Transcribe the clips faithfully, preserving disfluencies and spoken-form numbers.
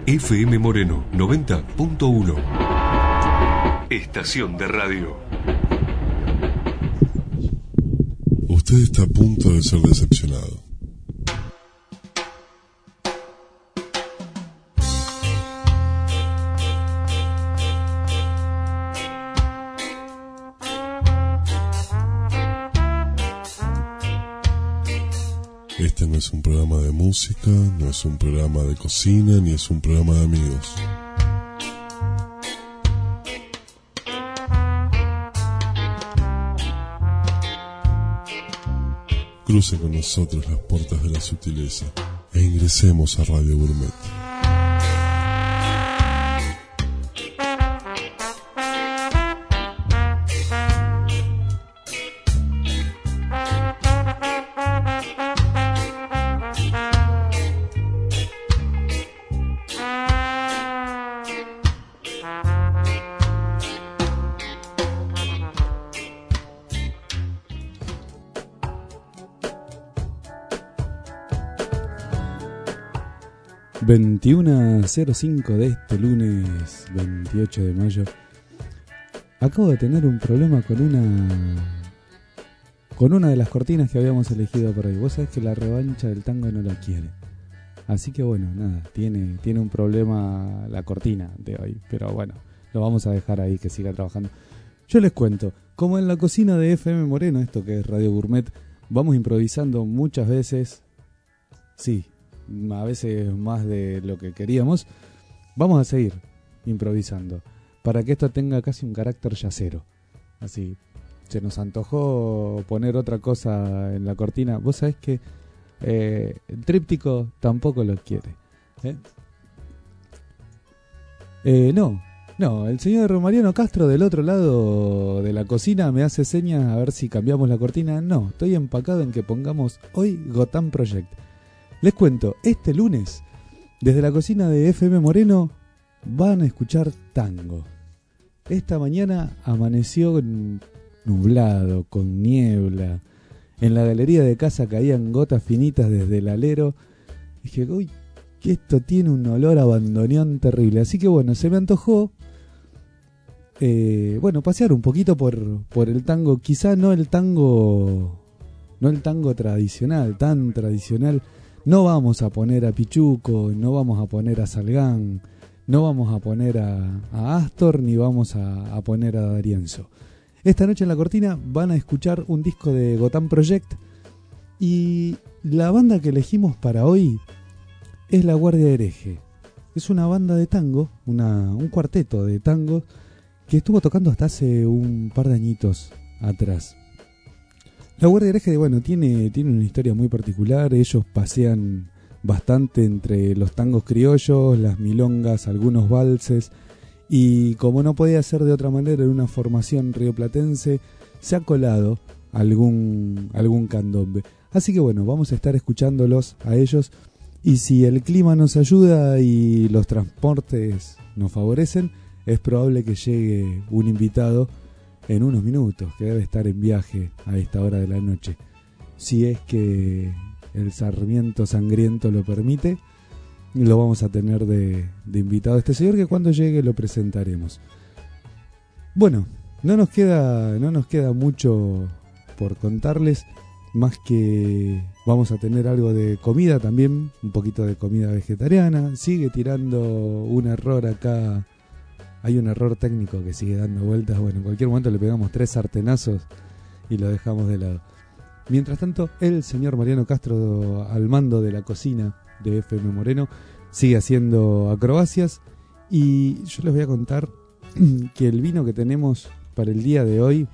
F M Moreno noventa punto uno. Estación de radio. Usted está a punto de ser decepcionado. Este no es un programa de música, no es un programa de cocina, ni es un programa de amigos. Cruce con nosotros las puertas de la sutileza e ingresemos a Radio Gourmet. veintiuno cero cinco de este lunes veintiocho de mayo. Acabo de tener un problema con una con una de las cortinas que habíamos elegido por ahí. Vos sabés que la revancha del tango no la quiere. Así que bueno, nada, tiene, tiene un problema la cortina de hoy. Pero bueno, lo vamos a dejar ahí que siga trabajando. Yo les cuento, como en la cocina de F M Moreno, esto que es Radio Gourmet, vamos improvisando muchas veces. Sí, a veces más de lo que queríamos. Vamos a seguir improvisando para que esto tenga casi un carácter yacero. Así, se nos antojó poner otra cosa en la cortina. Vos sabés que eh, el tríptico tampoco lo quiere, ¿eh? Eh, no, no, el señor Mariano Castro del otro lado de la cocina me hace señas a ver si cambiamos la cortina. No, estoy empacado en que pongamos hoy Gotham Project. Les cuento, este lunes, desde la cocina de F M Moreno, van a escuchar tango. Esta mañana amaneció nublado, con niebla. En la galería de casa caían gotas finitas desde el alero. Dije, uy, que esto tiene un olor a bandoneón terrible. Así que bueno, se me antojó, eh, bueno, pasear un poquito por, por el tango. Quizá no el tango, no el tango tradicional, tan tradicional. No vamos a poner a Pichuco, no vamos a poner a Salgán, no vamos a poner a, a Astor, ni vamos a, a poner a D'Arienzo. Esta noche en la cortina van a escuchar un disco de Gotham Project y la banda que elegimos para hoy es La Guardia Hereje. Es una banda de tango, una, un cuarteto de tango que estuvo tocando hasta hace un par de añitos atrás. La Guardia Hereje, bueno, tiene, tiene una historia muy particular. Ellos pasean bastante entre los tangos criollos, las milongas, algunos valses. Y como no podía ser de otra manera en una formación rioplatense, se ha colado algún, algún candombe. Así que bueno, vamos a estar escuchándolos a ellos. Y si el clima nos ayuda y los transportes nos favorecen, es probable que llegue un invitado en unos minutos, que debe estar en viaje a esta hora de la noche. Si es que el Sarmiento Sangriento lo permite, lo vamos a tener de, de invitado a este señor, que cuando llegue lo presentaremos. Bueno, no nos queda, no nos queda mucho por contarles, más que vamos a tener algo de comida también, un poquito de comida vegetariana. Sigue tirando un error acá. Hay un error técnico que sigue dando vueltas. Bueno, en cualquier momento le pegamos tres sartenazos y lo dejamos de lado. Mientras tanto, el señor Mariano Castro, al mando de la cocina de F M Moreno, sigue haciendo acrobacias. Y yo les voy a contar que el vino que tenemos para el día de hoy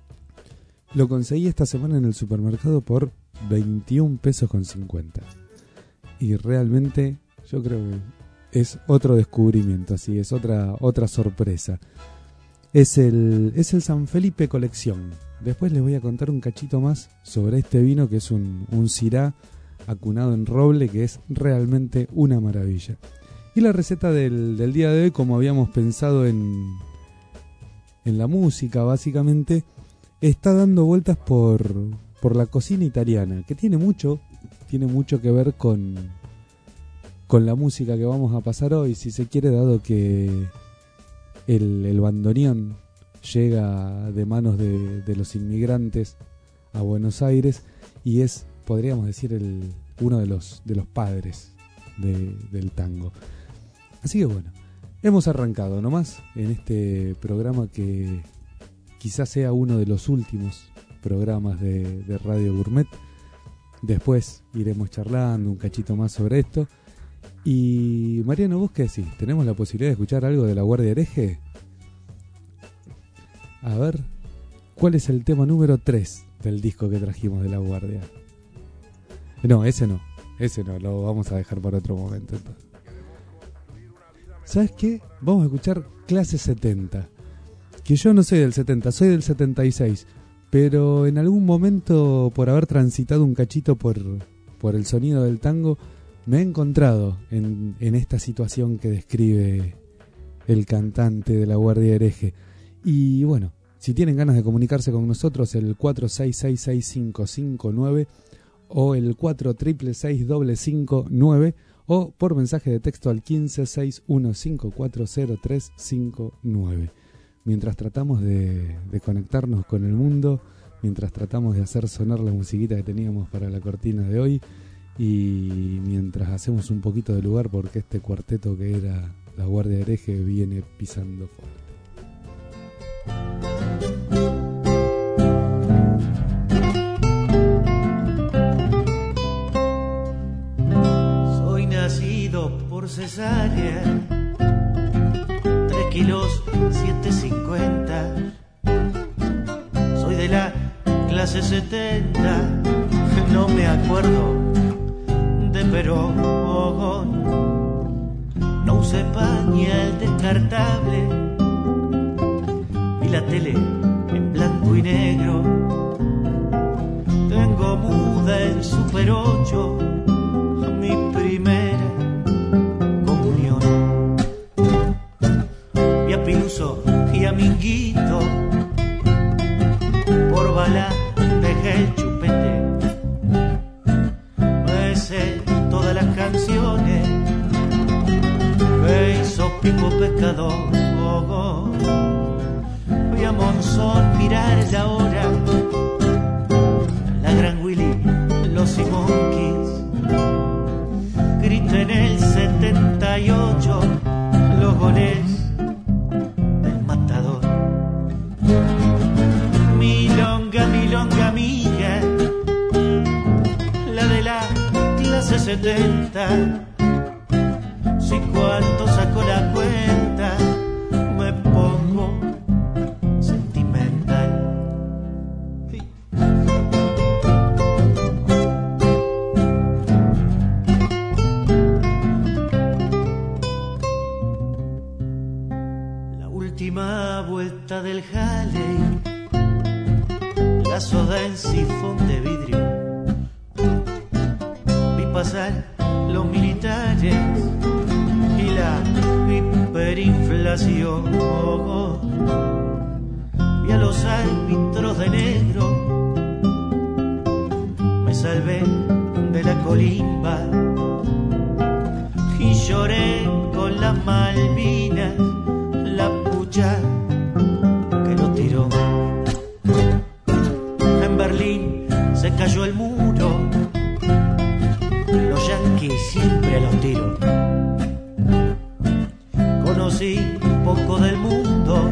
lo conseguí esta semana en el supermercado por veintiún pesos con cincuenta. Y realmente yo creo que es otro descubrimiento, así es otra otra sorpresa. Es el es el San Felipe Colección. Después les voy a contar un cachito más sobre este vino, que es un un Syrah acunado en roble, que es realmente una maravilla. Y la receta del, del día de hoy, como habíamos pensado en en la música, básicamente está dando vueltas por por la cocina italiana, que tiene mucho tiene mucho que ver con con la música que vamos a pasar hoy, si se quiere, dado que el, el bandoneón llega de manos de, de los inmigrantes a Buenos Aires y es, podríamos decir, el, uno de los, de los padres de, del tango. Así que bueno, hemos arrancado nomás en este programa que quizás sea uno de los últimos programas de, de Radio Gourmet. Después iremos charlando un cachito más sobre esto. Y Mariano, ¿vos qué decís? ¿Tenemos la posibilidad de escuchar algo de La Guardia Hereje? A ver, ¿cuál es el tema número tres del disco que trajimos de La Guardia? No, ese no, ese no, lo vamos a dejar para otro momento. Entonces. ¿Sabes qué? Vamos a escuchar Clase setenta. Que yo no soy del setenta, soy del setenta y seis. Pero en algún momento, por haber transitado un cachito por, por el sonido del tango, me he encontrado en, en esta situación que describe el cantante de La Guardia Hereje. Y bueno, si tienen ganas de comunicarse con nosotros, el cuatro seis seis seis cinco cinco nueve o el cuatro seis seis seis cinco cinco nueve o por mensaje de texto al quince seis uno cinco cuatro cero tres cinco nueve. Mientras tratamos de, de conectarnos con el mundo, mientras tratamos de hacer sonar la musiquita que teníamos para la cortina de hoy y mientras hacemos un poquito de lugar porque este cuarteto que era La Guardia Hereje viene pisando fuerte. Soy nacido por cesárea, tres kilos siete cincuenta. Soy de la clase setenta, no me acuerdo de Perón. No usé pañal descartable, vi la tele en blanco y negro. Tengo muda en Super ocho, mi primera comunión. Vi a Piluso y a Minguito, por bala dejé el chupete. Me sé todas las canciones que hizo Pico Pescador. Fui a Monzón mirar la hora, la Gran Willy, los Simonquis. Grité en el setenta y ocho los goles del Matador. Milonga, milonga amiga, la de la clase setenta. Si cuando saco la cuenta me pongo sentimental. Sí. La última vuelta del Halley, la soda en sifón de vidrio. Vi pasar los militares y la hiperinflación. Vi a los árbitros de negro, me salvé de la colimba y lloré con las Malvinas, la pucha que lo tiró. En Berlín se cayó el muro, los yanquis siempre a los tiros. Conocí un poco del mundo,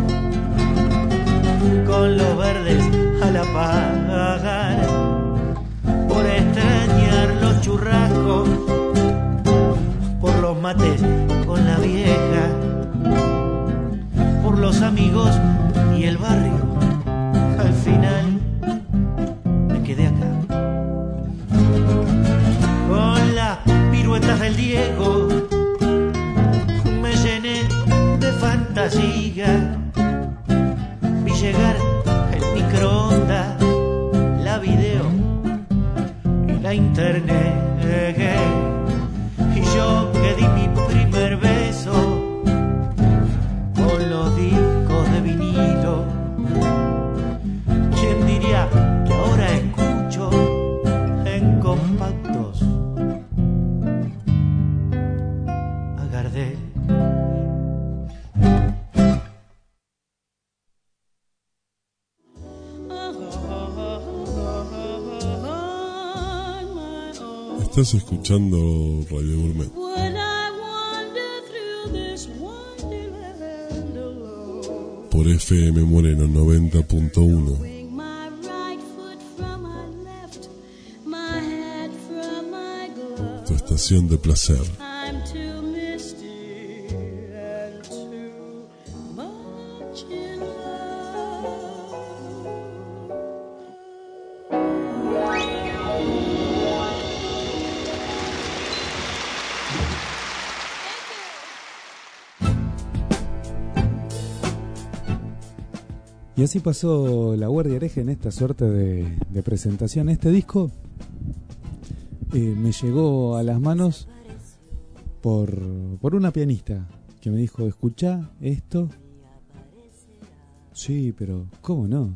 con los verdes a la par, por extrañar los churrascos, por los mates con la vieja, por los amigos y el barrio. Al final me quedé acá, con las piruetas del Diego me llené de fantasía. Vi llegar el microondas, la video y la internet, y yo que di mi primer beso con los discos de vinilo. ¿Quién diría que ahora escucho en compactos? Gardel. Estás escuchando Radio Gourmet. Por F M Moreno noventa punto uno. Tu estación de placer. Y así pasó La Guardia Hereje en esta suerte de, de presentación. Este disco eh, me llegó a las manos por, por una pianista que me dijo, escuchá esto. Sí, pero ¿cómo no?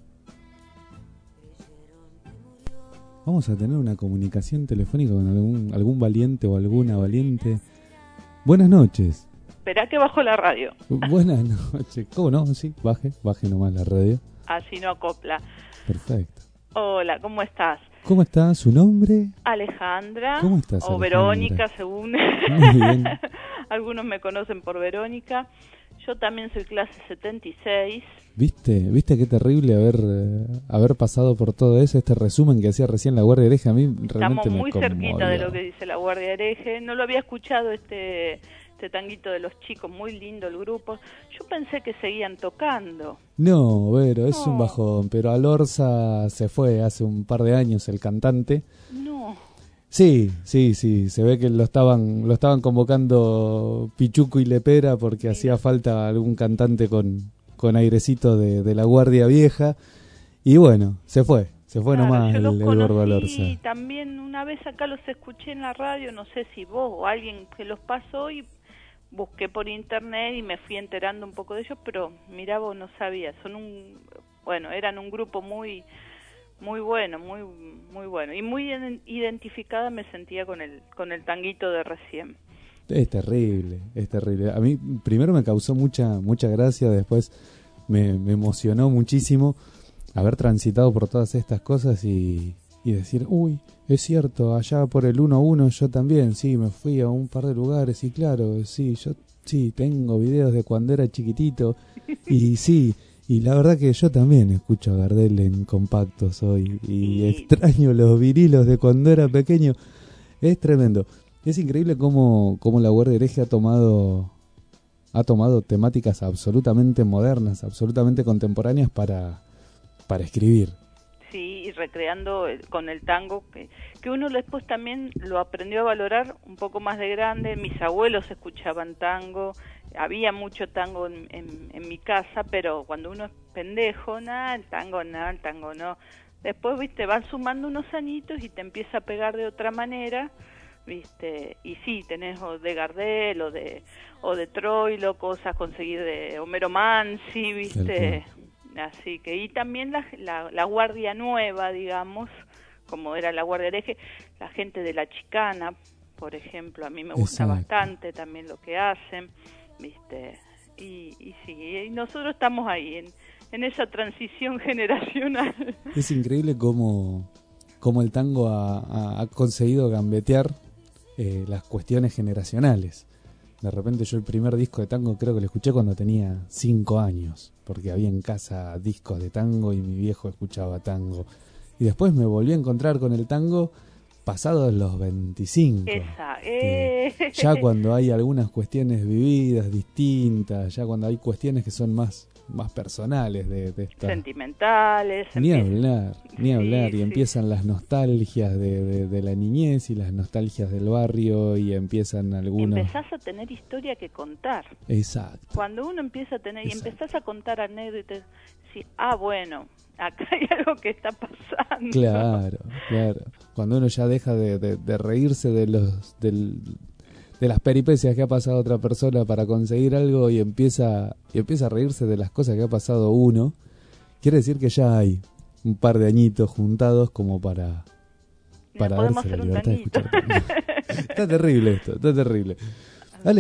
Vamos a tener una comunicación telefónica con algún, algún valiente o alguna valiente. Buenas noches. Esperá que bajo la radio. Buenas noches. ¿Cómo no? Sí, baje, baje nomás la radio. Así no acopla. Perfecto. Hola, ¿cómo estás? ¿Cómo está su nombre? Alejandra. ¿Cómo estás, O Alejandra? Verónica, según. Muy bien. Algunos me conocen por Verónica. Yo también soy clase setenta y seis. ¿Viste? ¿Viste qué terrible haber eh, haber pasado por todo eso? Este resumen que hacía recién La Guardia Hereje a mí realmente Estamos me muy conmovió. cerquita de lo que dice La Guardia Hereje. No lo había escuchado este... este tanguito de los chicos, muy lindo el grupo. Yo pensé que seguían tocando. No, Vero, es No. un bajón, pero Alorza se fue hace un par de años, el cantante. No. Sí, sí, sí, se ve que lo estaban lo estaban convocando Pichuco y Lepera porque Sí. hacía falta algún cantante con, con airecito de, de la Guardia Vieja. Y bueno, se fue, se fue Claro, nomás yo el, los el gordo conocí Alorza. también una vez acá, los escuché en la radio, no sé si vos o alguien que los pasó, y busqué por internet y me fui enterando un poco de ellos, pero mirá vos, no sabía. Son un, bueno, eran un grupo muy muy bueno, muy muy bueno, y muy identificada me sentía con el con el tanguito de recién. Es terrible, es terrible. A mí primero me causó mucha mucha gracia, después me, me emocionó muchísimo haber transitado por todas estas cosas y, y decir, uy, es cierto, allá por el uno a uno yo también, sí, me fui a un par de lugares y claro, sí, yo sí, tengo videos de cuando era chiquitito y sí, y la verdad que yo también escucho a Gardel en compactos hoy y Y- extraño los vinilos de cuando era pequeño. Es tremendo. Es increíble cómo, cómo La Guardia Hereje ha tomado ha tomado temáticas absolutamente modernas, absolutamente contemporáneas para, para escribir. Sí, y recreando el- con el tango, que, que uno después también lo aprendió a valorar un poco más de grande. Mis abuelos escuchaban tango, había mucho tango en, en, en mi casa, pero cuando uno es pendejo, nada, el tango nada, el tango no. Después, viste, van sumando unos añitos y te empieza a pegar de otra manera, viste, y sí, tenés o de Gardel o de, o de Troilo, cosas conseguir de Homero Mansi, viste. Así que, y también la, la, la Guardia Nueva, digamos, como era la Guardia Hereje, la gente de La Chicana, por ejemplo, a mí me gusta Exacto. bastante también lo que hacen, ¿viste? Y, y sí, y nosotros estamos ahí, en, en esa transición generacional. Es increíble cómo, cómo el tango ha, ha, ha conseguido gambetear eh, las cuestiones generacionales. De repente yo el primer disco de tango creo que lo escuché cuando tenía cinco años, porque había en casa discos de tango y mi viejo escuchaba tango. Y después me volví a encontrar con el tango pasados los veinticinco. Esa, Eh, eh. ya cuando hay algunas cuestiones vividas, distintas, ya cuando hay cuestiones que son más, más personales de, de esta... Sentimentales. Ni empieza- hablar, ni Sí, hablar, y sí. empiezan las nostalgias de, de, de la niñez y las nostalgias del barrio y empiezan algunos... Empezás a tener historia que contar. Exacto. Cuando uno empieza a tener, y Exacto. empezás a contar anécdotas, sí, ah, bueno, acá hay algo que está pasando. Claro, claro. Cuando uno ya deja de, de, de reírse de los del, de las peripecias que ha pasado otra persona para conseguir algo y empieza y empieza a reírse de las cosas que ha pasado uno, quiere decir que ya hay un par de añitos juntados como para Mira, para podemos darse la hacer un libertad de tanguito. escuchar tango. Está terrible esto, está terrible. Ale,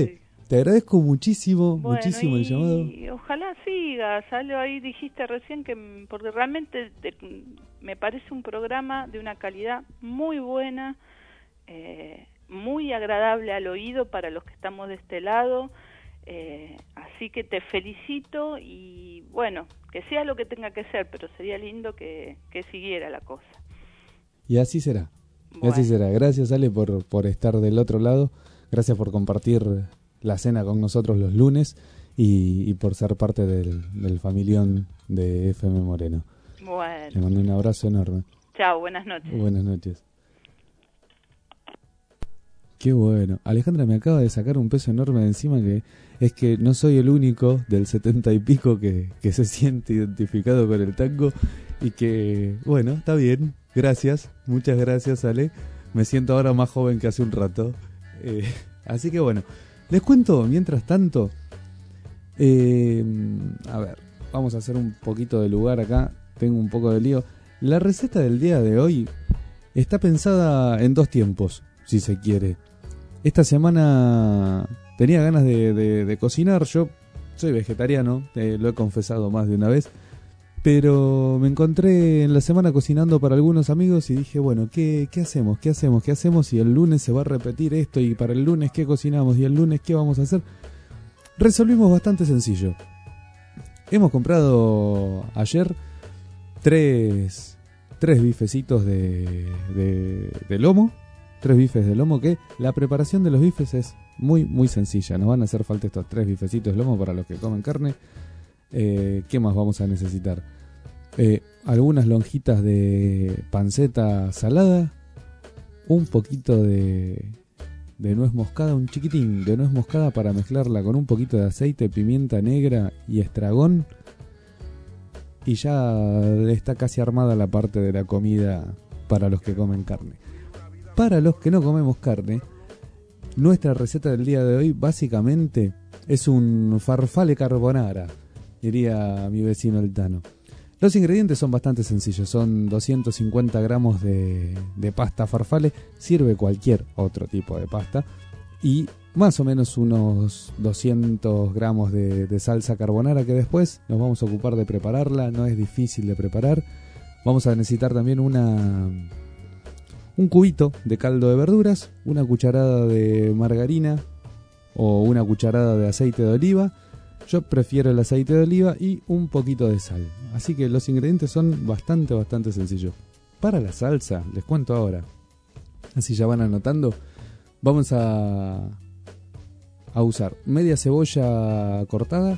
Te agradezco muchísimo, Bueno, muchísimo y, el llamado. y ojalá siga, salió ahí, dijiste recién que, porque realmente te, me parece un programa de una calidad muy buena, eh, muy agradable al oído para los que estamos de este lado, eh, así que te felicito y bueno, que sea lo que tenga que ser, pero sería lindo que, que siguiera la cosa. Y así será, y Bueno. así será. Gracias, Ale, por, por estar del otro lado, gracias por compartir la cena con nosotros los lunes y, y por ser parte del, del familión de F M Moreno. Bueno. Le mando un abrazo enorme. Chao, buenas noches. Buenas noches. Qué bueno. Alejandra me acaba de sacar un peso enorme de encima, que es que no soy el único del setenta y pico que, que se siente identificado con el tango y que, bueno, está bien. Gracias, muchas gracias, Ale. Me siento ahora más joven que hace un rato. Eh, así que bueno, les cuento mientras tanto. Eh, a ver, vamos a hacer un poquito de lugar acá. Tengo un poco de lío. La receta del día de hoy está pensada en dos tiempos, si se quiere. Esta semana tenía ganas de, de, de cocinar. Yo soy vegetariano, eh, lo he confesado más de una vez. Pero me encontré en la semana cocinando para algunos amigos y dije, bueno, ¿qué, qué hacemos? ¿Qué hacemos? ¿Qué hacemos? Y el lunes se va a repetir esto, y para el lunes, ¿qué cocinamos? Y el lunes, ¿qué vamos a hacer? Resolvimos bastante sencillo. Hemos comprado ayer tres, tres bifecitos de, de, de lomo. Tres bifes de lomo, que la preparación de los bifes es muy, muy sencilla. Nos van a hacer falta estos tres bifecitos de lomo para los que comen carne. Eh, ¿Qué más vamos a necesitar? Eh, algunas lonjitas de panceta salada, un poquito de, de nuez moscada, un chiquitín de nuez moscada para mezclarla con un poquito de aceite, pimienta negra y estragón. Y ya está casi armada la parte de la comida para los que comen carne. Para los que no comemos carne, nuestra receta del día de hoy básicamente es un farfalle carbonara, diría mi vecino el Tano. Los ingredientes son bastante sencillos, son doscientos cincuenta gramos de, de pasta farfalle, sirve cualquier otro tipo de pasta, y más o menos unos doscientos gramos de, de salsa carbonara, que después nos vamos a ocupar de prepararla, no es difícil de preparar. Vamos a necesitar también una... un cubito de caldo de verduras, una cucharada de margarina o una cucharada de aceite de oliva. Yo prefiero el aceite de oliva y un poquito de sal. Así que los ingredientes son bastante, bastante sencillos. Para la salsa, les cuento ahora. Así ya van anotando. Vamos a, a usar media cebolla cortada.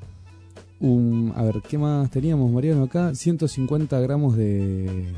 Un, a ver, ¿qué más teníamos, Mariano, acá? ciento cincuenta gramos de...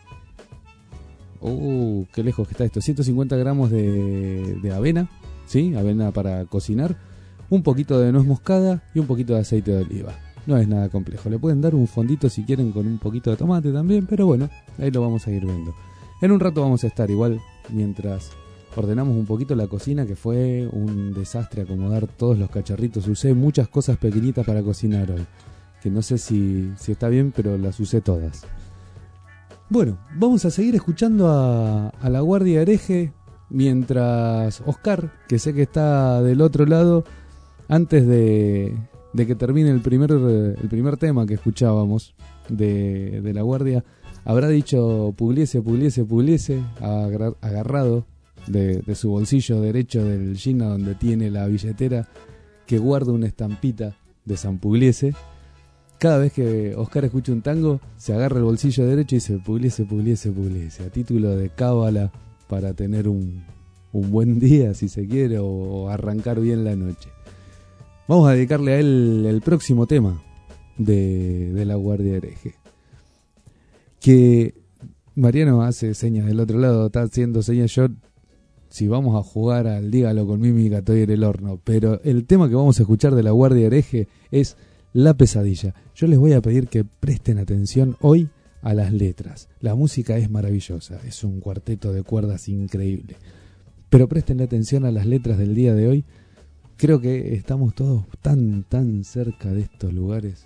Uh, qué lejos que está esto. ciento cincuenta gramos de, de avena, ¿sí? Avena para cocinar. Un poquito de nuez moscada y un poquito de aceite de oliva. No es nada complejo. Le pueden dar un fondito si quieren con un poquito de tomate también, pero bueno, ahí lo vamos a ir viendo. En un rato vamos a estar igual mientras ordenamos un poquito la cocina, que fue un desastre acomodar todos los cacharritos. Usé muchas cosas pequeñitas para cocinar hoy, que no sé si, si está bien, pero las usé todas. Bueno, vamos a seguir escuchando a, a La Guardia Hereje mientras Oscar, que sé que está del otro lado, antes de, de que termine el primer, el primer tema que escuchábamos de, de La Guardia, habrá dicho Pugliese, Pugliese, Pugliese, agar, agarrado de, de su bolsillo derecho del jean, donde tiene la billetera que guarda una estampita de San Pugliese. Cada vez que Oscar escucha un tango, se agarra el bolsillo derecho y dice Pugliese, Pugliese, Pugliese, a título de cábala para tener un, un buen día, si se quiere, o arrancar bien la noche. Vamos a dedicarle a él el próximo tema de, de La Guardia Hereje. Que Mariano hace señas del otro lado, está haciendo señas. Yo, si vamos a jugar al dígalo con mímica, estoy en el horno. Pero el tema que vamos a escuchar de La Guardia Hereje es La Pesadilla. Yo les voy a pedir que presten atención hoy a las letras. La música es maravillosa, es un cuarteto de cuerdas increíble. Pero presten atención a las letras del día de hoy. Creo que estamos todos tan, tan cerca de estos lugares.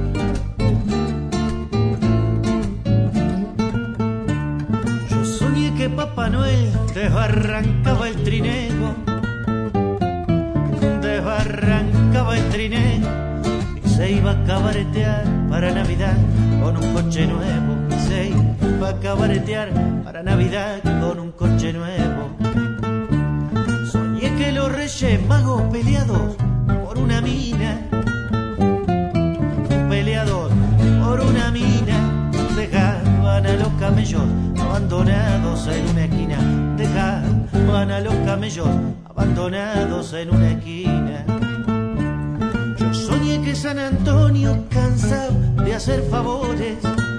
Yo soñé que Papá Noel desbarrancaba el trineo, desbarrancaba el trineo y se iba a cabaretear para Navidad con un coche nuevo. Y se iba a cabaretear para Navidad con un coche nuevo. Soñé que los Reyes Magos peleados por una mina, peleados por una mina, dejaban a los camellos abandonados en una esquina, dejaban a los camellos abandonados en una esquina. Yo soñé que San Antonio, cansado de hacer favores,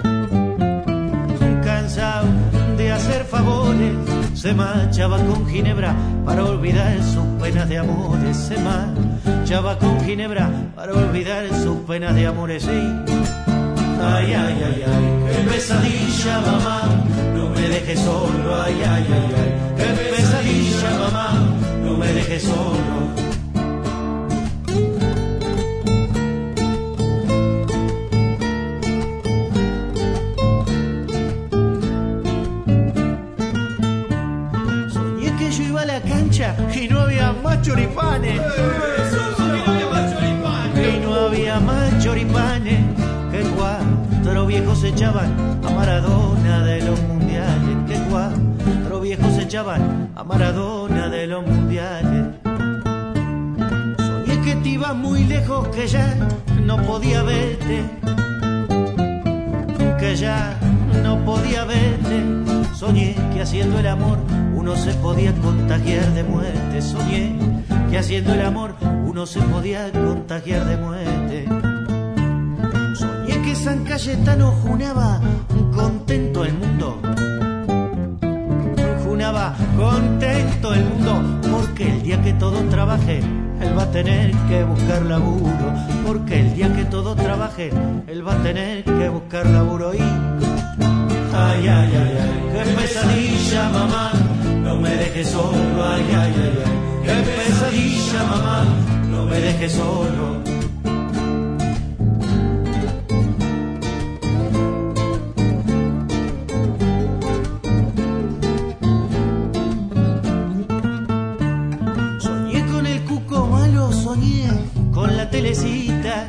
cansado de hacer favores, se marchaba con Ginebra para olvidar sus penas de amores, se marchaba con Ginebra para olvidar sus penas de amores. Sí. Ay, ay, ay, ay, qué pesadilla, mamá, no me dejes solo. Ay, ay, ay, ay, qué pesadilla, mamá, no me dejes solo. Soñé que yo iba a la cancha y no había más choripanes. Y no había más choripanes. Que cuatro viejos se echaban a Maradona de los mundiales. Que cuatro viejos se echaban a Maradona de los mundiales. Soñé que te ibas muy lejos, que ya no podía verte, que ya no podía verte. Soñé que haciendo el amor uno se podía contagiar de muerte. Soñé que haciendo el amor uno se podía contagiar de muerte. Que San Cayetano junaba contento el mundo, junaba contento el mundo, porque el día que todo trabaje él va a tener que buscar laburo, porque el día que todo trabaje él va a tener que buscar laburo. Y ay, ay, ay, ay, qué pesadilla, mamá, no me dejes solo. Ay, ay, ay, ay, qué pesadilla, mamá, no me dejes solo. Telecita,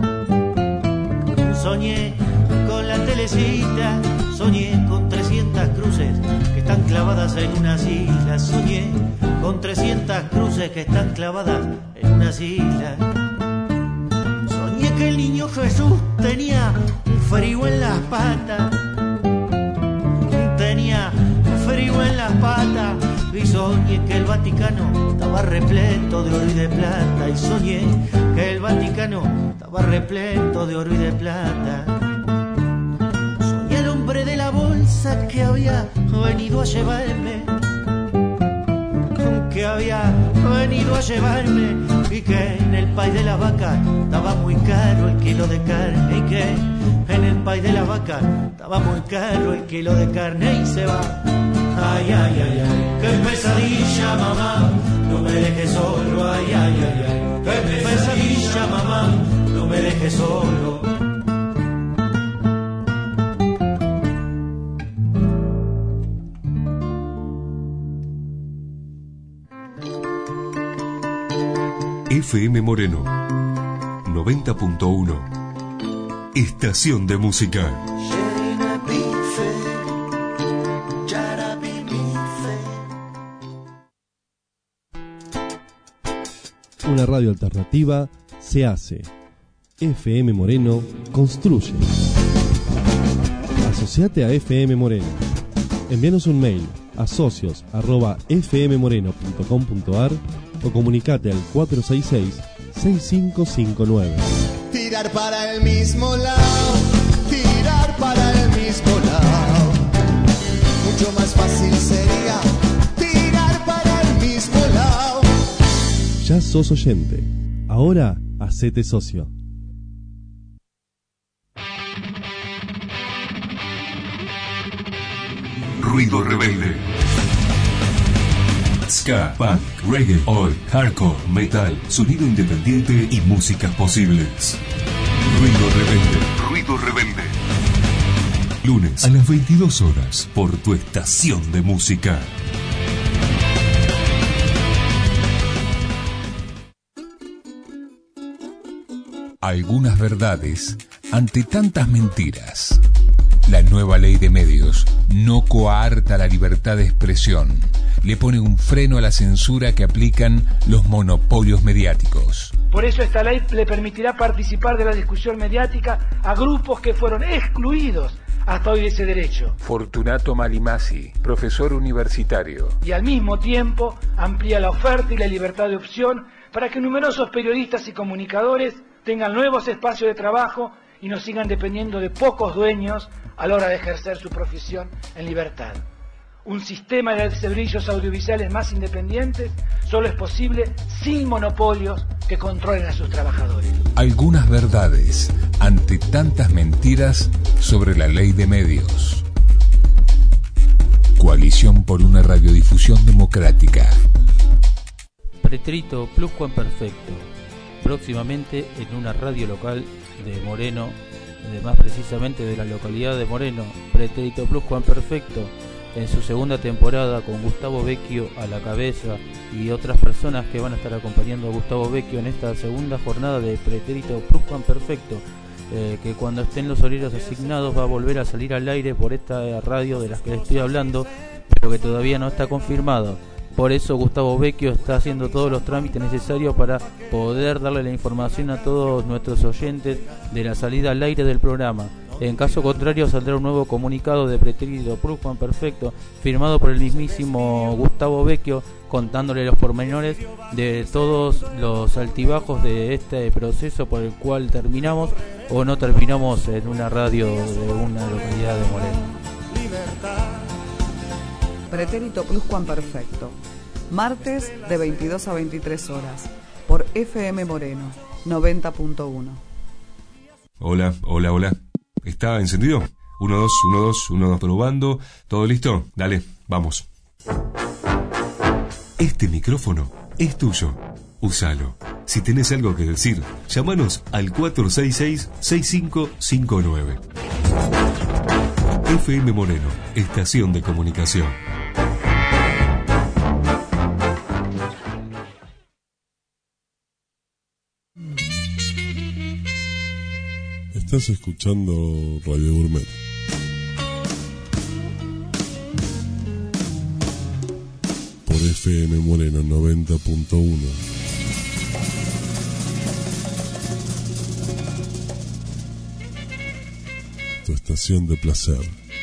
soñé con la telecita, soñé con trescientas cruces que están clavadas en unas islas, soñé con trescientas cruces que están clavadas en unas islas. Soñé que el niño Jesús tenía un frío en las patas, tenía un frío en las patas. Y soñé que el Vaticano estaba repleto de oro y de plata. Y soñé que el Vaticano estaba repleto de oro y de plata. Soñé al hombre de la bolsa que había venido a llevarme, que había venido a llevarme. Y que en el país de la vaca estaba muy caro el kilo de carne. Y que en el país de la vaca estaba muy caro el kilo de carne. Y se va. Ay, ay, ay, ay, qué pesadilla, mamá, no me dejes solo. Ay, ay, ay, ay, qué pesadilla, mamá, no me dejes solo. F M Moreno noventa punto uno. Estación de música. Una radio alternativa se hace. F M Moreno construye. Asociate a F M Moreno. Envíanos un mail a socios arroba f m moreno punto com punto a r o comunicate al cuatro seis seis, seis cinco cinco nueve. Tirar para el mismo lado, tirar para el mismo lado. Mucho más fácil sería tirar para el mismo lado. Ya sos oyente. Ahora hacete socio. Ruido rebelde. Ska, punk, reggae, oi, hardcore, metal, sonido independiente y músicas posibles. Ruido rebelde. Ruido rebelde. Lunes a las veintidós horas por tu estación de música. Algunas verdades ante tantas mentiras. La nueva ley de medios no coarta la libertad de expresión. Le pone un freno a la censura que aplican los monopolios mediáticos. Por eso esta ley le permitirá participar de la discusión mediática a grupos que fueron excluidos hasta hoy de ese derecho. Fortunato Malimasi, profesor universitario. Y al mismo tiempo amplía la oferta y la libertad de opción para que numerosos periodistas y comunicadores tengan nuevos espacios de trabajo y no sigan dependiendo de pocos dueños a la hora de ejercer su profesión en libertad. Un sistema de servicios audiovisuales más independientes solo es posible sin monopolios que controlen a sus trabajadores. Algunas verdades ante tantas mentiras sobre la ley de medios. Coalición por una radiodifusión democrática. Pretérito Pluscuamperfecto. Próximamente en una radio local de Moreno, de más precisamente de la localidad de Moreno. Pretérito Pluscuamperfecto en su segunda temporada, con Gustavo Vecchio a la cabeza y otras personas que van a estar acompañando a Gustavo Vecchio en esta segunda jornada de Pretérito Pluscuamperfecto, eh, que cuando estén los horarios asignados va a volver a salir al aire por esta radio de las que les estoy hablando, pero que todavía no está confirmado. Por eso Gustavo Vecchio está haciendo todos los trámites necesarios para poder darle la información a todos nuestros oyentes de la salida al aire del programa. En caso contrario, saldrá un nuevo comunicado de Pretérito Pluscuamperfecto firmado por el mismísimo Gustavo Vecchio, contándole los pormenores de todos los altibajos de este proceso por el cual terminamos o no terminamos en una radio de una localidad de Moreno. Pretérito Pluscuamperfecto, martes de veintidós a veintitrés horas, por F M Moreno, noventa punto uno. Hola, hola, hola. ¿Está encendido? uno, dos, uno, dos, uno, dos, probando. ¿Todo listo? Dale, vamos. Este micrófono es tuyo. Úsalo. Si tenés algo que decir, llámanos al cuatro seis seis, seis cinco cinco nueve. F M Moreno, estación de comunicación. Estás escuchando Radio Gourmet. Por F M Moreno noventa punto uno. Tu estación de placer.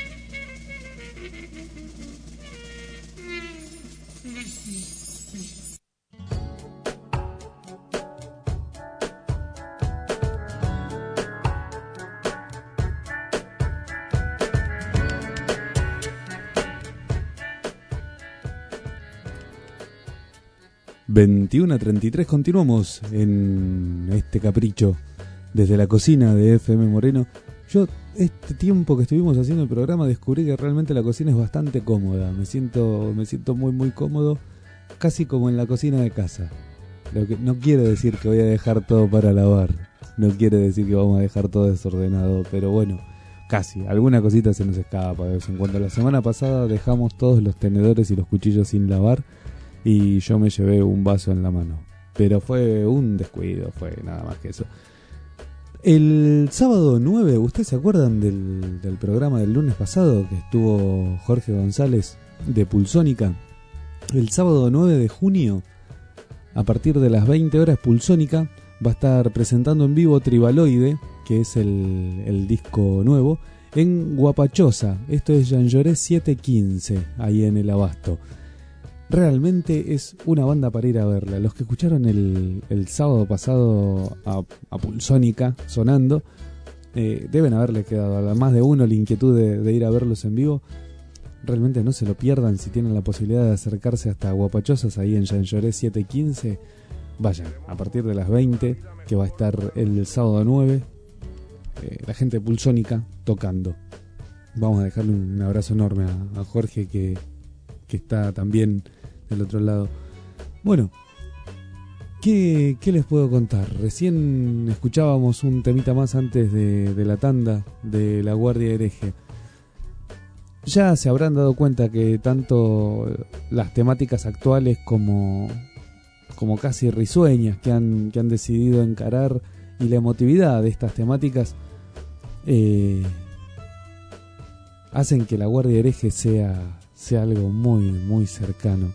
veintiuno a treinta y tres, continuamos en este capricho desde la cocina de F M Moreno. Yo, este tiempo que estuvimos haciendo el programa, descubrí que realmente la cocina es bastante cómoda. Me siento, me siento muy muy cómodo, casi como en la cocina de casa. Lo que no quiere decir que voy a dejar todo para lavar, no quiere decir que vamos a dejar todo desordenado, pero bueno, casi, alguna cosita se nos escapa de vez en cuando. La semana pasada dejamos todos los tenedores y los cuchillos sin lavar y yo me llevé un vaso en la mano, pero fue un descuido, fue nada más que eso. El sábado nueve, ¿ustedes se acuerdan del, del programa del lunes pasado que estuvo Jorge González de Pulsónica? El sábado nueve de junio, a partir de las veinte horas, Pulsónica va a estar presentando en vivo Tribaloide, que es el, el disco nuevo, en Guapachosa. Esto es Jean Lloré setecientos quince, ahí en el Abasto. Realmente es una banda para ir a verla. Los que escucharon el, el sábado pasado a, a Pulsónica sonando, eh, deben haberle quedado a más de uno la inquietud de, de ir a verlos en vivo. Realmente no se lo pierdan si tienen la posibilidad de acercarse hasta Guapachosas, ahí en Jean Lloré setecientos quince. Vayan, a partir de las veinte, que va a estar el sábado nueve, eh, la gente de Pulsónica tocando. Vamos a dejarle un abrazo enorme a, a Jorge, que, que está también del otro lado. Bueno, ¿qué, qué les puedo contar? Recién escuchábamos un temita más antes de, de la tanda de La Guardia Hereje. ya se habrán dado cuenta que tanto las temáticas actuales como, como casi risueñas que han, que han decidido encarar y la emotividad de estas temáticas eh, hacen que La Guardia Hereje sea, sea algo muy, muy cercano.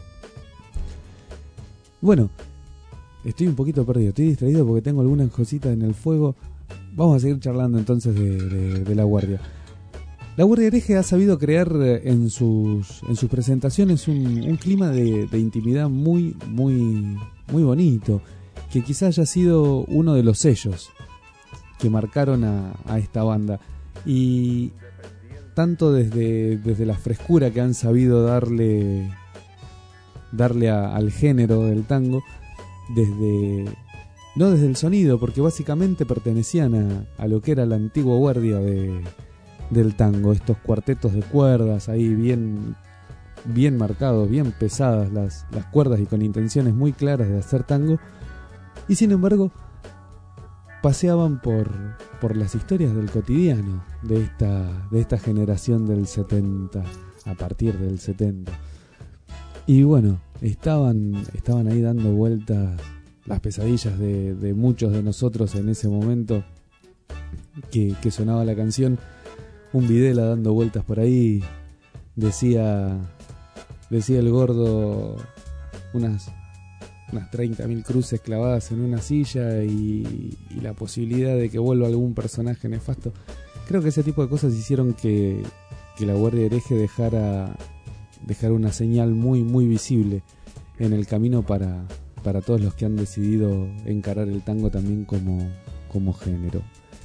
Bueno, estoy un poquito perdido, estoy distraído porque tengo algunas cositas en el fuego. Vamos a seguir charlando entonces de, de, de La Guardia. La Guardia Hereje ha sabido crear en sus, en sus presentaciones un, un clima de, de intimidad muy, muy, muy bonito, que quizás haya sido uno de los sellos que marcaron a, a esta banda. Y tanto desde, desde la frescura que han sabido darle, darle a, al género del tango, desde no desde el sonido, porque básicamente pertenecían a, a lo que era la antigua guardia de, del tango, estos cuartetos de cuerdas ahí bien, bien marcados, bien pesadas las, las cuerdas y con intenciones muy claras de hacer tango, y sin embargo paseaban por, por las historias del cotidiano de esta, de esta generación del setenta, a partir del setenta. Y bueno, estaban, estaban ahí dando vueltas las pesadillas de, de muchos de nosotros en ese momento que, que sonaba la canción. Un Videla dando vueltas por ahí, decía, decía el gordo unas, unas treinta mil cruces clavadas en una silla y, y la posibilidad de que vuelva algún personaje nefasto. Creo que ese tipo de cosas hicieron que, que La Guardia Hereje dejara, dejara una señal muy muy visible en el camino para, para todos los que han decidido encarar el tango también como, como género.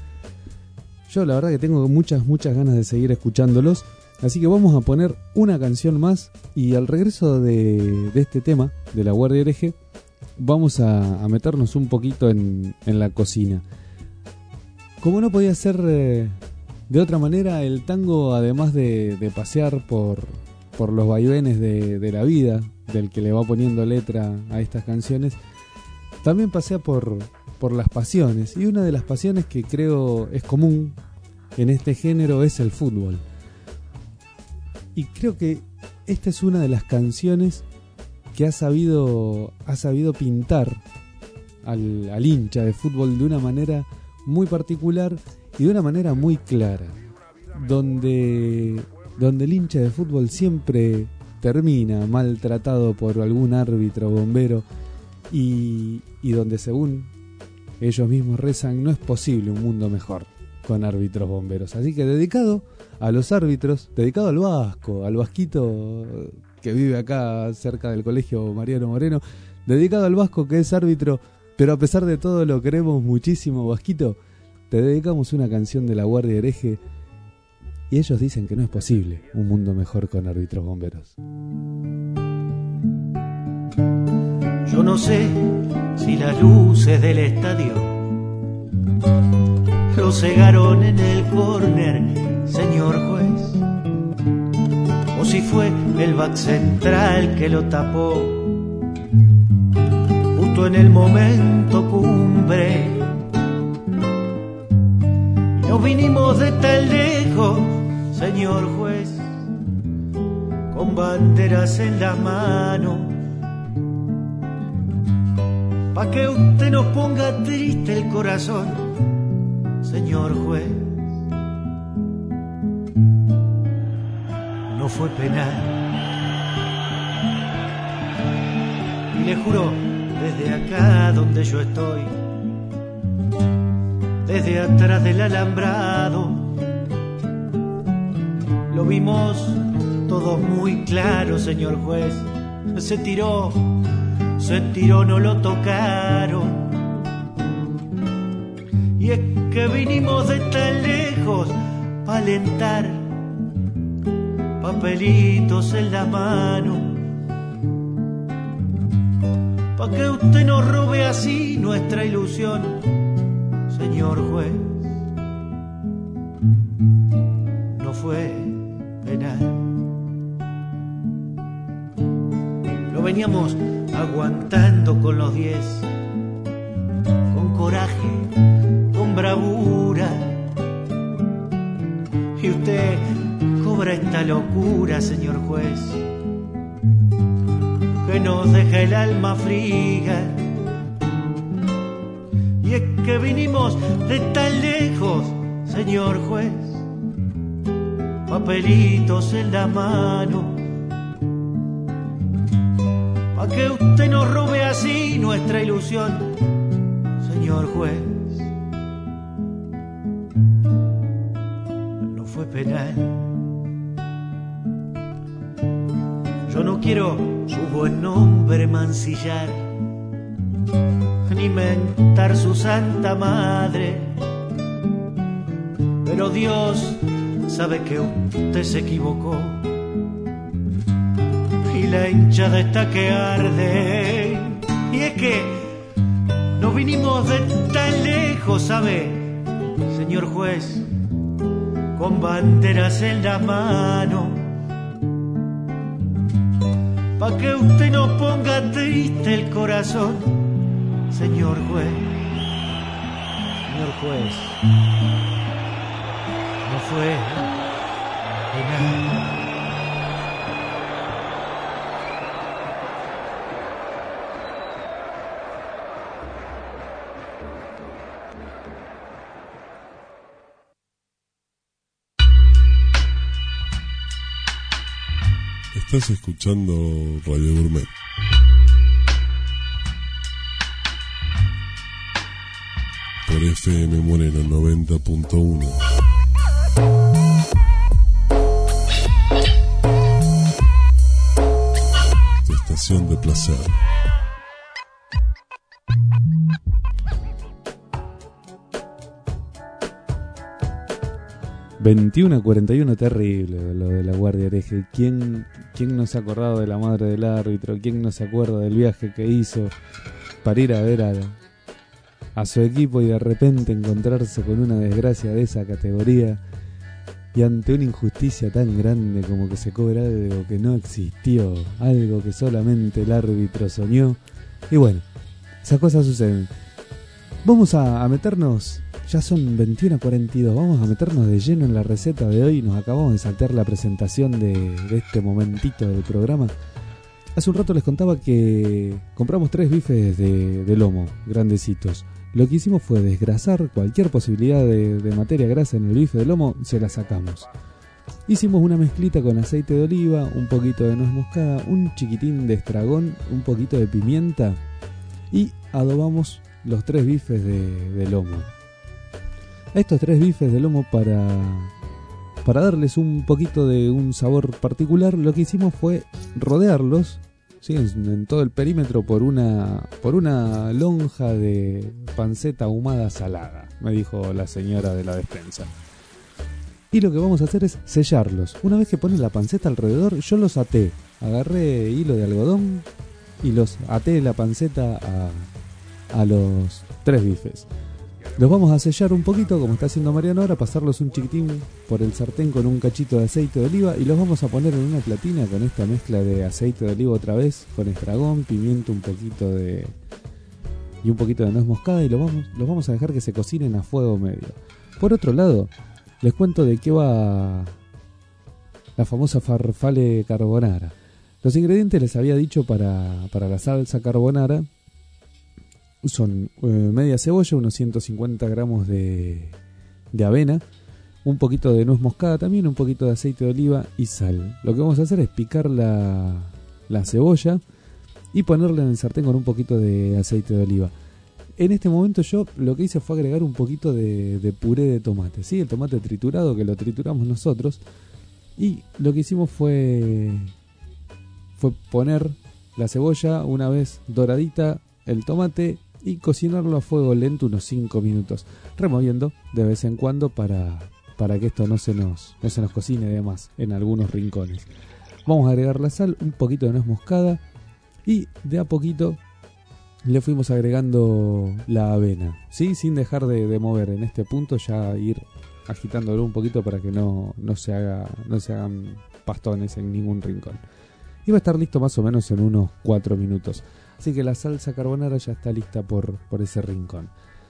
Yo la verdad que tengo muchas, muchas ganas de seguir escuchándolos, así que vamos a poner una canción más y al regreso de, de este tema, de La Guardia Hereje, vamos a, a meternos un poquito en, en la cocina. Como no podía ser eh, de otra manera, el tango, además de, de pasear por, por los vaivenes de, de la vida, del que le va poniendo letra a estas canciones, también pasea por... por las pasiones, y una de las pasiones que creo es común en este género es el fútbol. Y creo que esta es una de las canciones que ha sabido, ha sabido pintar al, al hincha de fútbol de una manera muy particular y de una manera muy clara, donde, donde el hincha de fútbol siempre termina maltratado por algún árbitro bombero y, y donde, según ellos mismos rezan, no es posible un mundo mejor con árbitros bomberos. Así que dedicado a los árbitros, dedicado al Vasco, al Vasquito que vive acá cerca del colegio Mariano Moreno, dedicado al Vasco que es árbitro, pero a pesar de todo lo queremos muchísimo, Vasquito, te dedicamos una canción de La Guardia Hereje y ellos dicen que no es posible un mundo mejor con árbitros bomberos. Yo no sé si las luces del estadio lo cegaron en el córner, señor juez, o si fue el back central que lo tapó justo en el momento cumbre. Nos vinimos de tan lejos, señor juez, con banderas en la mano, pa' que usted nos ponga triste el corazón, señor juez. No fue penal. Y le juro, desde acá donde yo estoy, desde atrás del alambrado, lo vimos todos muy claro, señor juez. Se tiró, se tiró, no lo tocaron. Y es que vinimos de tan lejos pa' alentar, papelitos en la mano, pa' que usted nos robe así nuestra ilusión, señor juez. No fue penal. Lo veníamos aguantando con los diez, con coraje, con bravura, y usted sobra esta locura, señor juez, que nos deja el alma fría. Y es que vinimos de tan lejos, señor juez, papelitos en la mano, pa' que usted nos robe así nuestra ilusión, señor juez. No fue penal. Yo no quiero su buen nombre mancillar, ni mentar su santa madre, pero Dios sabe que usted se equivocó y la hinchada está que arde. Y es que no vinimos de tan lejos, ¿sabe, señor juez? Con banderas en la mano, pa' que usted no ponga triste el corazón, señor juez. Señor juez, no fue penal. Estás escuchando Radio Gourmet. Por F M Moreno noventa punto uno. Tu estación de placer. veintiuno a cuarenta y uno, terrible lo de la Guardia Hereje. ¿Quién, ¿Quién no se ha acordado de la madre del árbitro? ¿Quién no se acuerda del viaje que hizo para ir a ver a, a su equipo y de repente encontrarse con una desgracia de esa categoría y ante una injusticia tan grande como que se cobra algo que no existió, algo que solamente el árbitro soñó? Y bueno, esas cosas suceden. Vamos a, a meternos... Ya son veintiuno a cuarenta y dos, vamos a meternos de lleno en la receta de hoy. Nos acabamos de saltear la presentación de, de este momentito del programa. Hace un rato les contaba que compramos tres bifes de, de lomo, grandecitos. Lo que hicimos fue desgrasar cualquier posibilidad de, de materia grasa en el bife de lomo, se la sacamos. Hicimos una mezclita con aceite de oliva, un poquito de nuez moscada, un chiquitín de estragón, un poquito de pimienta y adobamos los tres bifes de, de lomo. Estos tres bifes de lomo, para, para darles un poquito de un sabor particular, lo que hicimos fue rodearlos, ¿sí?, en, en todo el perímetro por una, por una lonja de panceta ahumada salada, me dijo la señora de la despensa. Y lo que vamos a hacer es sellarlos. Una vez que pones la panceta alrededor, yo los até, agarré hilo de algodón y los até la panceta a, a los tres bifes. Los vamos a sellar un poquito, como está haciendo Mariano ahora, pasarlos un chiquitín por el sartén con un cachito de aceite de oliva y los vamos a poner en una platina con esta mezcla de aceite de oliva otra vez, con estragón, pimiento, un poquito de... y un poquito de nuez moscada, y los vamos, los vamos a dejar que se cocinen a fuego medio. Por otro lado, les cuento de qué va la famosa farfalle carbonara. Los ingredientes les había dicho para, para la salsa carbonara. Son eh, media cebolla, unos ciento cincuenta gramos de, de avena, un poquito de nuez moscada también, un poquito de aceite de oliva y sal. Lo que vamos a hacer es picar la, la cebolla y ponerla en el sartén con un poquito de aceite de oliva. En este momento yo lo que hice fue agregar un poquito de, de puré de tomate, ¿sí? El tomate triturado, que lo trituramos nosotros, y lo que hicimos fue, fue poner la cebolla una vez doradita, el tomate, y cocinarlo a fuego lento unos cinco minutos, removiendo de vez en cuando para, para que esto no se nos, no se nos cocine de más en algunos rincones. Vamos a agregar la sal, un poquito de nuez moscada y de a poquito le fuimos agregando la avena, ¿sí? Sin dejar de, de mover en este punto, ya ir agitándolo un poquito para que no, no, se haga, no se hagan pastones en ningún rincón. Y va a estar listo más o menos en unos cuatro minutos. Así que la salsa carbonara ya está lista por, por ese rincón.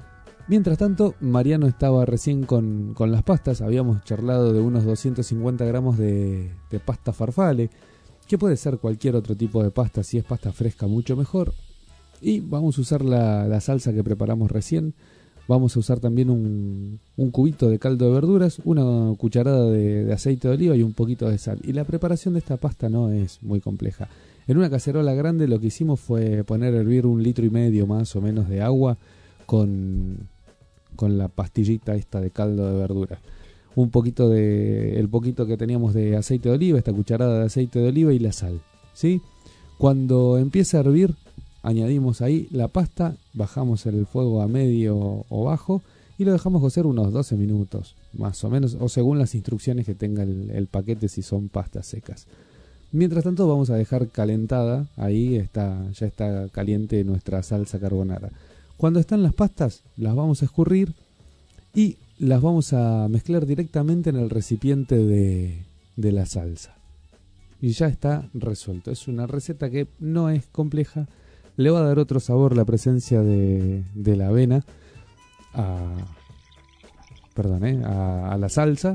Mientras tanto, Mariano estaba recién con, con las pastas. Habíamos charlado de unos doscientos cincuenta gramos de, de pasta farfalle, que puede ser cualquier otro tipo de pasta. Si es pasta fresca, mucho mejor. Y vamos a usar la, la salsa que preparamos recién. Vamos a usar también un, un cubito de caldo de verduras, una cucharada de, de aceite de oliva y un poquito de sal. Y la preparación de esta pasta no es muy compleja. En una cacerola grande lo que hicimos fue poner a hervir un litro y medio más o menos de agua con... con la pastillita esta de caldo de verduras. Un poquito de, el poquito que teníamos de aceite de oliva, esta cucharada de aceite de oliva y la sal, ¿sí? Cuando empieza a hervir, añadimos ahí la pasta, bajamos el fuego a medio o bajo y lo dejamos cocer unos doce minutos, más o menos, o según las instrucciones que tenga el, el paquete si son pastas secas. Mientras tanto vamos a dejar calentada, ahí está, ya está caliente nuestra salsa carbonara. Cuando están las pastas, las vamos a escurrir y las vamos a mezclar directamente en el recipiente de, de la salsa. Y ya está resuelto. Es una receta que no es compleja. Le va a dar otro sabor la presencia de, de la avena a, perdón, eh, a, a la salsa.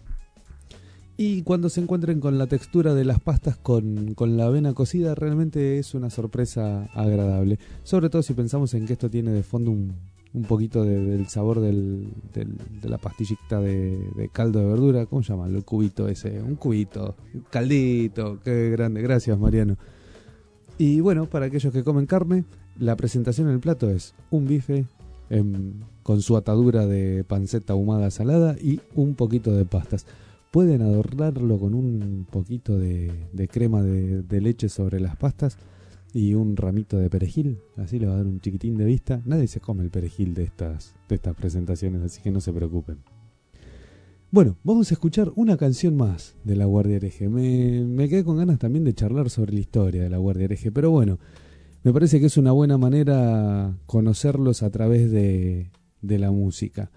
Y cuando se encuentren con la textura de las pastas con, con la avena cocida, realmente es una sorpresa agradable. Sobre todo si pensamos en que esto tiene de fondo un, un poquito de, del sabor del, del, de la pastillita de, de caldo de verdura. ¿Cómo se llama? El cubito ese. Un cubito, un caldito. Qué grande. Gracias, Mariano. Y bueno, para aquellos que comen carne, la presentación del plato es un bife en, con su atadura de panceta ahumada salada y un poquito de pastas. Pueden adornarlo con un poquito de, de crema de, de leche sobre las pastas y un ramito de perejil. Así le va a dar un chiquitín de vista. Nadie se come el perejil de estas, de estas presentaciones, así que no se preocupen. Bueno, vamos a escuchar una canción más de La Guardia Hereje. Me, me quedé con ganas también de charlar sobre la historia de La Guardia Hereje, pero bueno, me parece que es una buena manera conocerlos a través de, de la música.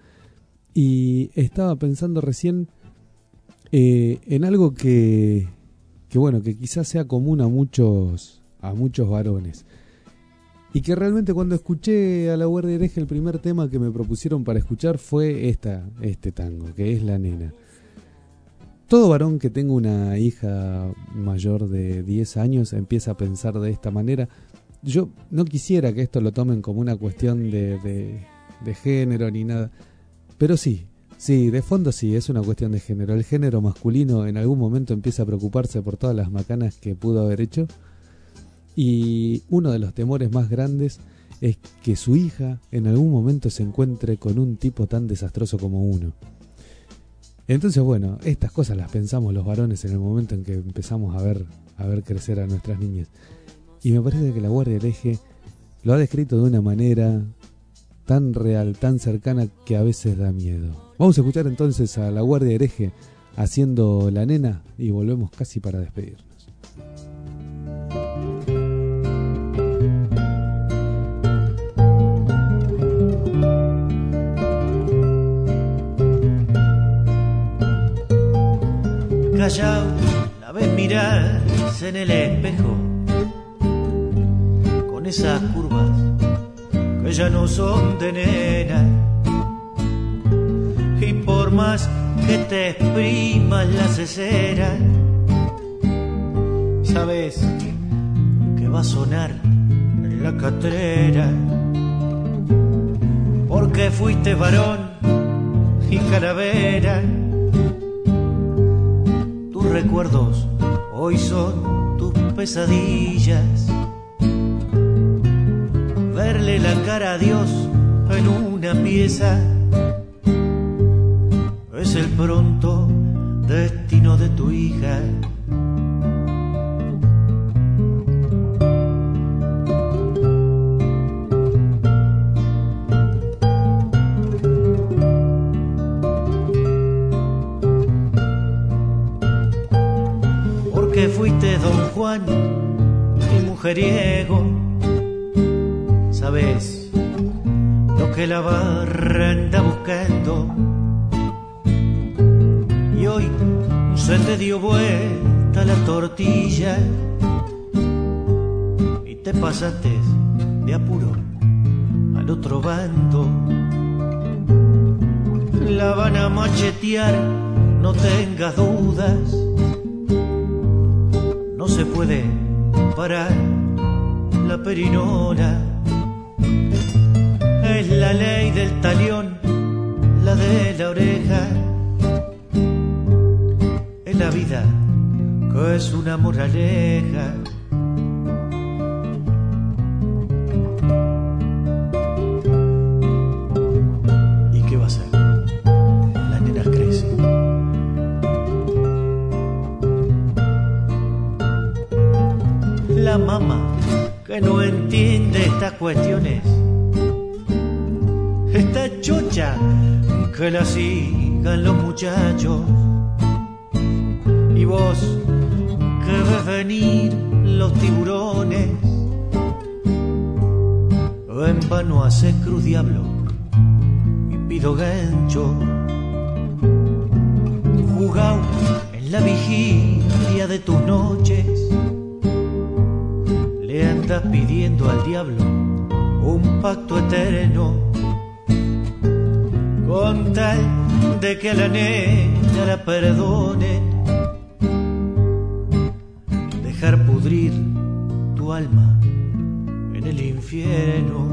Y estaba pensando recién... Eh, en algo que, que bueno, que quizás sea común a muchos, a muchos varones. Y que realmente cuando escuché a La Guardia Hereje, el primer tema que me propusieron para escuchar fue esta, este tango, que es La Nena. Todo varón que tenga una hija mayor de diez años empieza a pensar de esta manera. Yo no quisiera que esto lo tomen como una cuestión de, de, de género ni nada, pero sí. Sí, de fondo sí, es una cuestión de género. El género masculino en algún momento empieza a preocuparse por todas las macanas que pudo haber hecho. Y uno de los temores más grandes es que su hija en algún momento se encuentre con un tipo tan desastroso como uno. Entonces, bueno, estas cosas las pensamos los varones en el momento en que empezamos a ver, a ver crecer a nuestras niñas. Y me parece que La Guardia Hereje lo ha descrito de una manera tan real, tan cercana, que a veces da miedo. Vamos a escuchar entonces a La Guardia Hereje haciendo La Nena y volvemos casi para despedirnos. Callao, la ves mirarse en el espejo con esas curvas que ya no son de nena. Y por más que te exprimas la cesera, sabes que va a sonar en la catrera, porque fuiste varón y calavera. Tus recuerdos hoy son tus pesadillas. Verle la cara a Dios en una pieza es el pronto destino de tu hija. Porque fuiste don Juan y mujeriego, sabes lo que la barra anda buscando. Y hoy se te dio vuelta la tortilla y te pasaste de apuro al otro bando. la van a machetear, no tengas dudas. No se puede parar la perinola. Es la ley del talión, la de la oreja. Es la vida que es una moraleja. ¿Y qué va a hacer? Las nenas crecen. La mamá que no entiende estas cuestiones está chocha, que la sigan los muchachos. Y vos que ves venir los tiburones, en vano hace cruz diablo y pido gancho. Jugao en la vigilia de tus noches, le andas pidiendo al diablo un pacto eterno, con tal de que a la nena la perdonen, dejar pudrir tu alma en el infierno.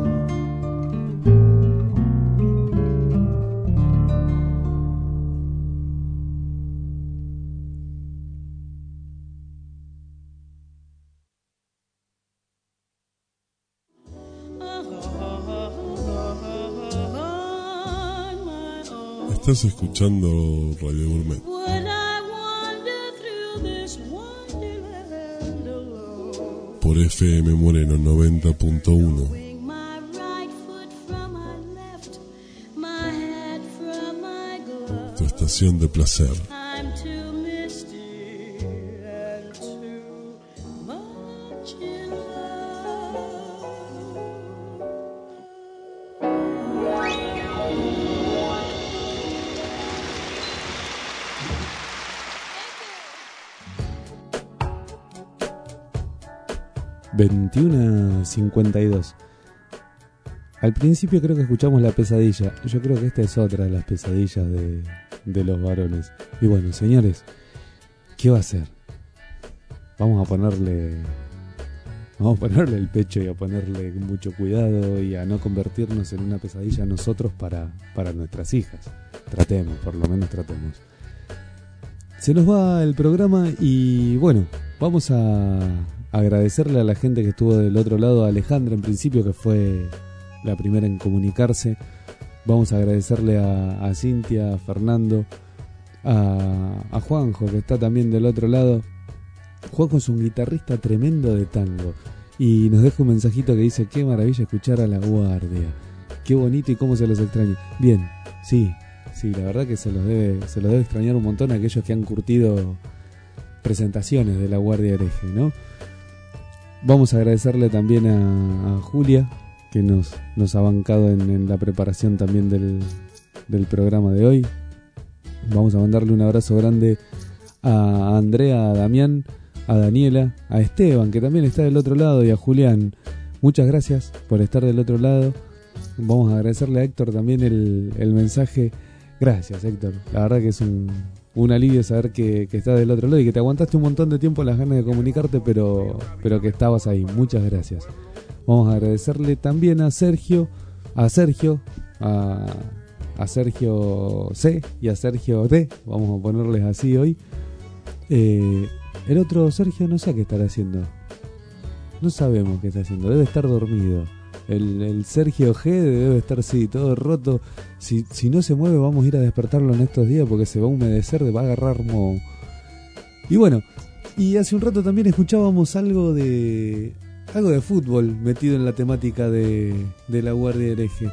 Estás escuchando Radio Gourmet. Por F M Moreno noventa punto uno. Tu estación de placer. veintiuno cincuenta y dos. Al principio creo que escuchamos La Pesadilla. Yo creo que esta es otra de las pesadillas de, de los varones. Y bueno, señores, ¿qué va a hacer? Vamos a ponerle Vamos a ponerle el pecho y a ponerle mucho cuidado y a no convertirnos en una pesadilla nosotros para, para nuestras hijas. Tratemos, por lo menos tratemos. Se nos va el programa y bueno, vamos a agradecerle a la gente que estuvo del otro lado, a Alejandra en principio, que fue la primera en comunicarse. Vamos a agradecerle a, a Cintia, a Fernando, a, a Juanjo, que está también del otro lado. Juanjo es un guitarrista tremendo de tango y nos deja un mensajito que dice: qué maravilla escuchar a La Guardia, qué bonito y cómo se los extraña. Bien, sí, sí, la verdad que se los debe, se los debe extrañar un montón a aquellos que han curtido presentaciones de La Guardia Hereje, ¿no? Vamos a agradecerle también a, a Julia, que nos, nos ha bancado en, en la preparación también del, del programa de hoy. Vamos a mandarle un abrazo grande a Andrea, a Damián, a Daniela, a Esteban, que también está del otro lado, y a Julián. Muchas gracias por estar del otro lado. Vamos a agradecerle a Héctor también el, el mensaje. Gracias, Héctor. La verdad que es un, un alivio saber que, que estás del otro lado y que te aguantaste un montón de tiempo las ganas de comunicarte, pero, pero que estabas ahí. Muchas gracias. Vamos a agradecerle también a Sergio, a Sergio, a, a Sergio C y a Sergio D. Vamos a ponerles así hoy. Eh, el otro Sergio no sé qué estará haciendo. No sabemos qué está haciendo. Debe estar dormido. El, el Sergio G debe estar, sí, todo roto. Si, si no se mueve, vamos a ir a despertarlo en estos días porque se va a humedecer, va a agarrar moho. Y bueno, y hace un rato también escuchábamos algo de algo de fútbol metido en la temática de, de La Guardia Hereje.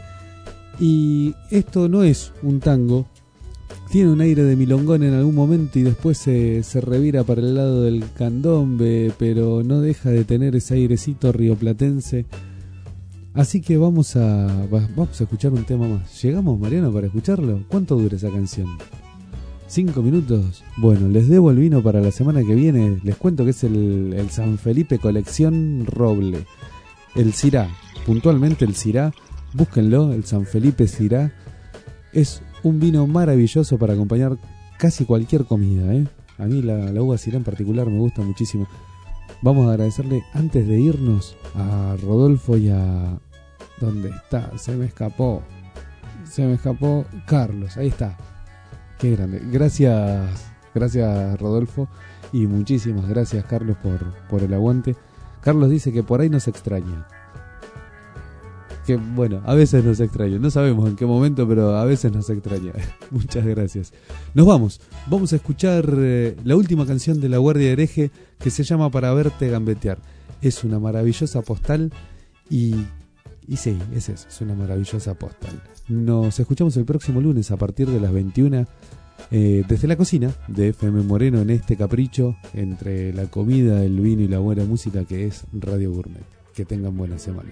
Y esto no es un tango. Tiene un aire de milongón en algún momento y después se, se revira para el lado del candombe, pero no deja de tener ese airecito rioplatense. Así que vamos a vamos a escuchar un tema más. ¿Llegamos, Mariano, para escucharlo? ¿Cuánto dura esa canción? ¿Cinco minutos? Bueno, les debo el vino para la semana que viene. Les cuento que es el, el San Felipe Colección Roble. El Syrah, puntualmente el Syrah. Búsquenlo, el San Felipe Syrah. Es un vino maravilloso para acompañar casi cualquier comida, ¿eh? A mí la, la uva Syrah en particular me gusta muchísimo. Vamos a agradecerle antes de irnos a Rodolfo y a... ¿Dónde está? Se me escapó. Se me escapó Carlos. Ahí está. Qué grande. Gracias, gracias Rodolfo. Y muchísimas gracias Carlos por, por el aguante. Carlos dice que por ahí nos extraña. Que bueno, a veces nos extraña. No sabemos en qué momento, pero a veces nos extraña. Muchas gracias. Nos vamos. Vamos a escuchar eh, la última canción de La Guardia Hereje, que se llama Para Verte Gambetear. Es una maravillosa postal y... Y sí, es eso, es una maravillosa postal. Nos escuchamos el próximo lunes a partir de las veintiuna eh, desde la cocina de F M Moreno, en este capricho entre la comida, el vino y la buena música que es Radio Gourmet. Que tengan buena semana.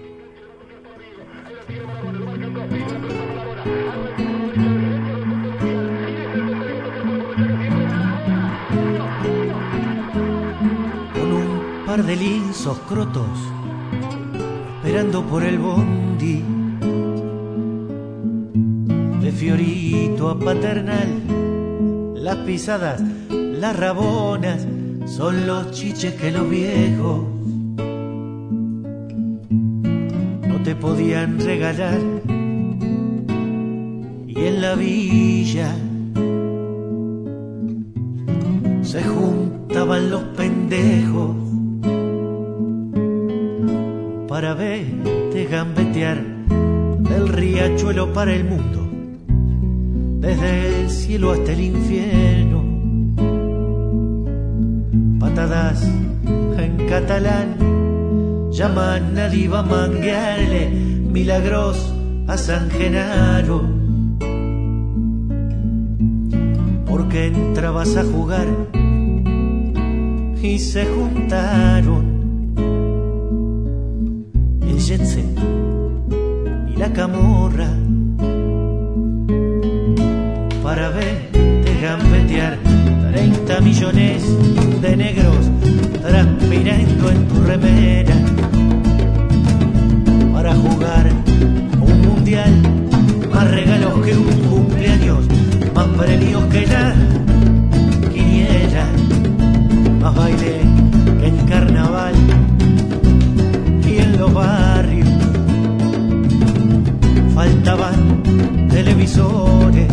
Con un par de lienzos crotos esperando por el bondi, de Fiorito a Paternal, las pisadas, las rabonas, son los chiches que los viejos no te podían regalar. Y en la villa se juntaban los pendejos para verte gambetear del riachuelo para el mundo, desde el cielo hasta el infierno. Patadas en catalán llaman a diva manguearle milagros a San Genaro, porque entrabas a jugar y se juntaron el jet set y la camorra para verte gambetear. Treinta millones de negros transpirando en tu remera para jugar un mundial, más regalos que un cumpleaños, más premios que la quiniela, más baile que en carnaval y en los barrios faltaban televisores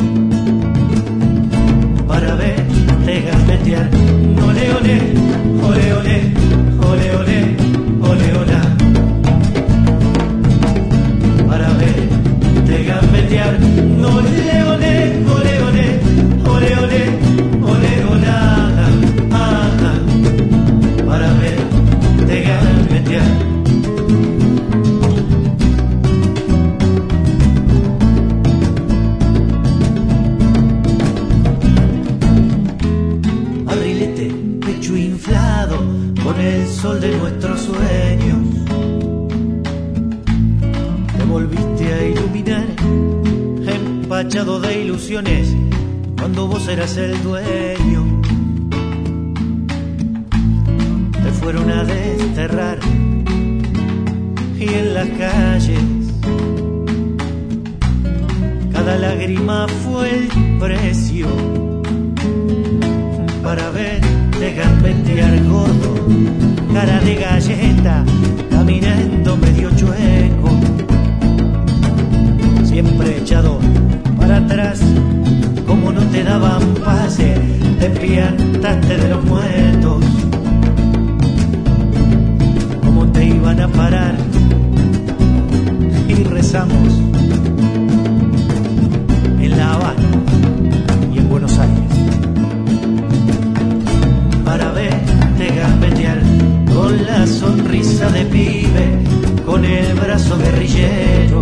para verte gambetear. Ole, ole, ole, ole, ole, ole, ole, ole, para verte gambetear. Ole, ole, ole, ole, ole, ole, ole, ole, ah, para verte gambetear. Con el sol de nuestros sueños te volviste a iluminar, empachado de ilusiones cuando vos eras el dueño. Te fueron a desterrar y en las calles cada lágrima fue el precio para verte gambetear, gordo, cara de galleta, caminando medio chueco, siempre echado para atrás, como no te daban pase, te piantaste de los muertos, como te iban a parar, y rezamos en La Habana y en Buenos Aires para verte gambetear, con la sonrisa de pibe, con el brazo guerrillero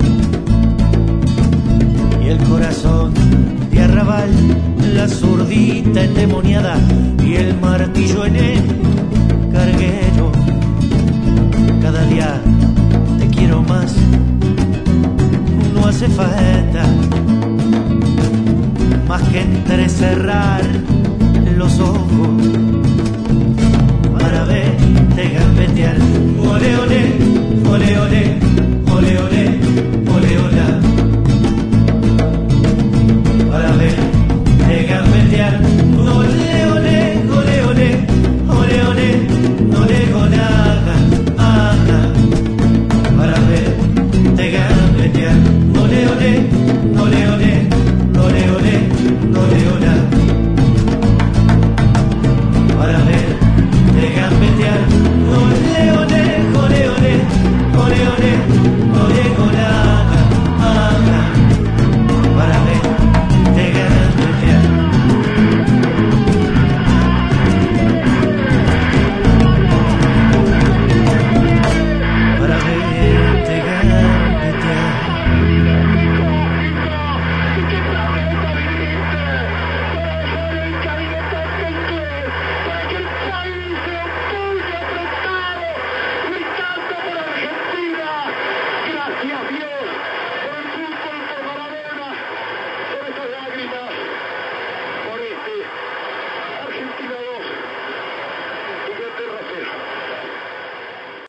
y el corazón de arrabal, la zurdita endemoniada y el martillo en el carguero.